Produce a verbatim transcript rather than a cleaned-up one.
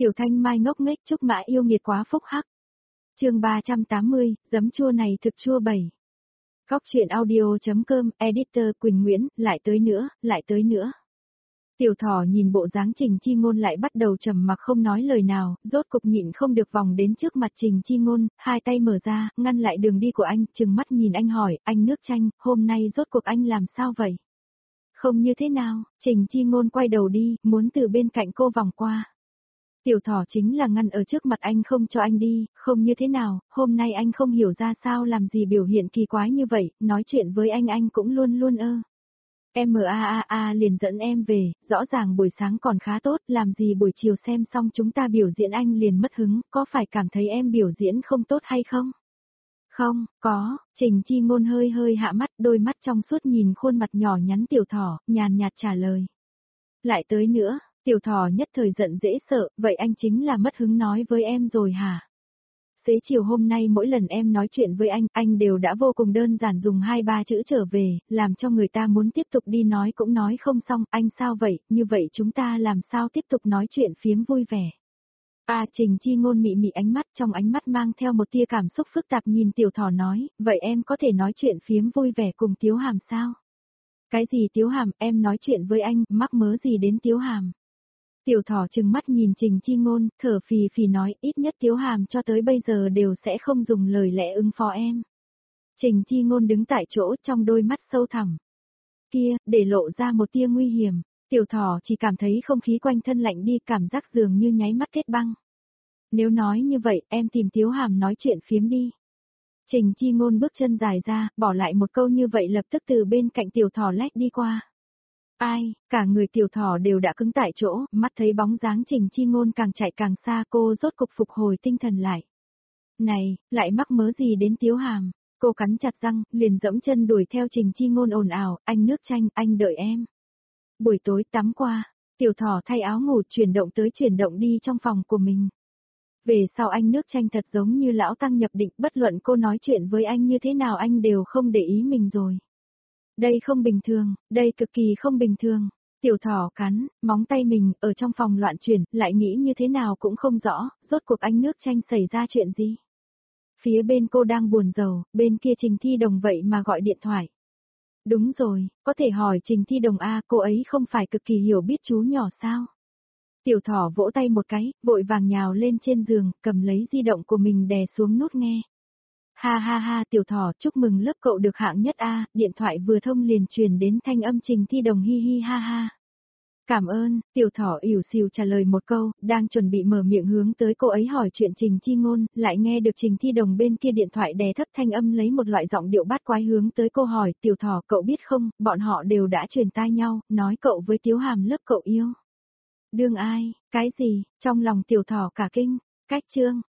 Tiểu Thanh Mai ngốc nghếch Trúc Mã yêu nghiệt quá phúc hắc. Chương ba trăm tám mươi, giấm chua này thực chua bảy. Góc truyện audio.com, editor Quỳnh Nguyễn, lại tới nữa, lại tới nữa. Tiểu Thỏ nhìn bộ dáng Trình Chi Ngôn lại bắt đầu trầm mặc không nói lời nào, rốt cục nhịn không được vòng đến trước mặt Trình Chi Ngôn, hai tay mở ra, ngăn lại đường đi của anh, trừng mắt nhìn anh hỏi, anh nước chanh, hôm nay rốt cuộc anh làm sao vậy? Không như thế nào, Trình Chi Ngôn quay đầu đi, muốn từ bên cạnh cô vòng qua. Tiểu Thỏ chính là ngăn ở trước mặt anh không cho anh đi, không như thế nào, hôm nay anh không hiểu ra sao làm gì biểu hiện kỳ quái như vậy, nói chuyện với anh anh cũng luôn luôn ơ. Em a a a liền dẫn em về, rõ ràng buổi sáng còn khá tốt, làm gì buổi chiều xem xong chúng ta biểu diễn anh liền mất hứng, có phải cảm thấy em biểu diễn không tốt hay không? Không, có, Trình Chi Ngôn hơi hơi hạ mắt, đôi mắt trong suốt nhìn khuôn mặt nhỏ nhắn Tiểu Thỏ, nhàn nhạt trả lời. Lại tới nữa, Tiểu Thỏ nhất thời giận dễ sợ, vậy anh chính là mất hứng nói với em rồi hả? Xế chiều hôm nay mỗi lần em nói chuyện với anh, anh đều đã vô cùng đơn giản dùng hai ba chữ trở về, làm cho người ta muốn tiếp tục đi nói cũng nói không xong, anh sao vậy, như vậy chúng ta làm sao tiếp tục nói chuyện phiếm vui vẻ. À Trình Chi Ngôn mị mị ánh mắt, trong ánh mắt mang theo một tia cảm xúc phức tạp nhìn Tiểu Thỏ nói, vậy em có thể nói chuyện phiếm vui vẻ cùng Tiếu Hàm sao? Cái gì Tiếu Hàm, em nói chuyện với anh, mắc mớ gì đến Tiếu Hàm? Tiểu Thỏ trừng mắt nhìn Trình Chi Ngôn, thở phì phì nói, ít nhất Tiếu Hàm cho tới bây giờ đều sẽ không dùng lời lẽ ứng phó em. Trình Chi Ngôn đứng tại chỗ trong đôi mắt sâu thẳm. Kia, để lộ ra một tia nguy hiểm, Tiểu Thỏ chỉ cảm thấy không khí quanh thân lạnh đi, cảm giác dường như nháy mắt kết băng. Nếu nói như vậy, em tìm Tiếu Hàm nói chuyện phiếm đi. Trình Chi Ngôn bước chân dài ra, bỏ lại một câu như vậy lập tức từ bên cạnh Tiểu Thỏ lách đi qua. Ai, cả người Tiểu Thỏ đều đã cứng tại chỗ, mắt thấy bóng dáng Trình Chi Ngôn càng chạy càng xa, cô rốt cục phục hồi tinh thần lại. Này, lại mắc mớ gì đến Tiếu Hàm, cô cắn chặt răng, liền dẫm chân đuổi theo Trình Chi Ngôn ồn ào, anh nước chanh, anh đợi em. Buổi tối tắm qua, Tiểu Thỏ thay áo ngủ chuyển động tới chuyển động đi trong phòng của mình. Về sau anh nước chanh thật giống như lão tăng nhập định, bất luận cô nói chuyện với anh như thế nào anh đều không để ý mình rồi. Đây không bình thường, đây cực kỳ không bình thường. Tiểu Thỏ cắn, móng tay mình, ở trong phòng loạn chuyển, lại nghĩ như thế nào cũng không rõ, rốt cuộc anh nước chanh xảy ra chuyện gì. Phía bên cô đang buồn rầu, bên kia Trình Thi Đồng vậy mà gọi điện thoại. Đúng rồi, có thể hỏi Trình Thi Đồng a, cô ấy không phải cực kỳ hiểu biết chú nhỏ sao? Tiểu Thỏ vỗ tay một cái, vội vàng nhào lên trên giường, cầm lấy di động của mình đè xuống nút nghe. Ha ha ha Tiểu Thỏ, chúc mừng lớp cậu được hạng nhất a, điện thoại vừa thông liền truyền đến thanh âm Trình Thi Đồng hi hi ha ha. Cảm ơn, Tiểu Thỏ ỉu xìu trả lời một câu, đang chuẩn bị mở miệng hướng tới cô ấy hỏi chuyện Trình Chi Ngôn, lại nghe được Trình Thi Đồng bên kia điện thoại đè thấp thanh âm lấy một loại giọng điệu bát quái hướng tới cô hỏi, Tiểu Thỏ cậu biết không, bọn họ đều đã truyền tai nhau, nói cậu với Tiếu Hàm lớp cậu yêu. Đương ai, cái gì, trong lòng Tiểu Thỏ cả kinh, cách chương.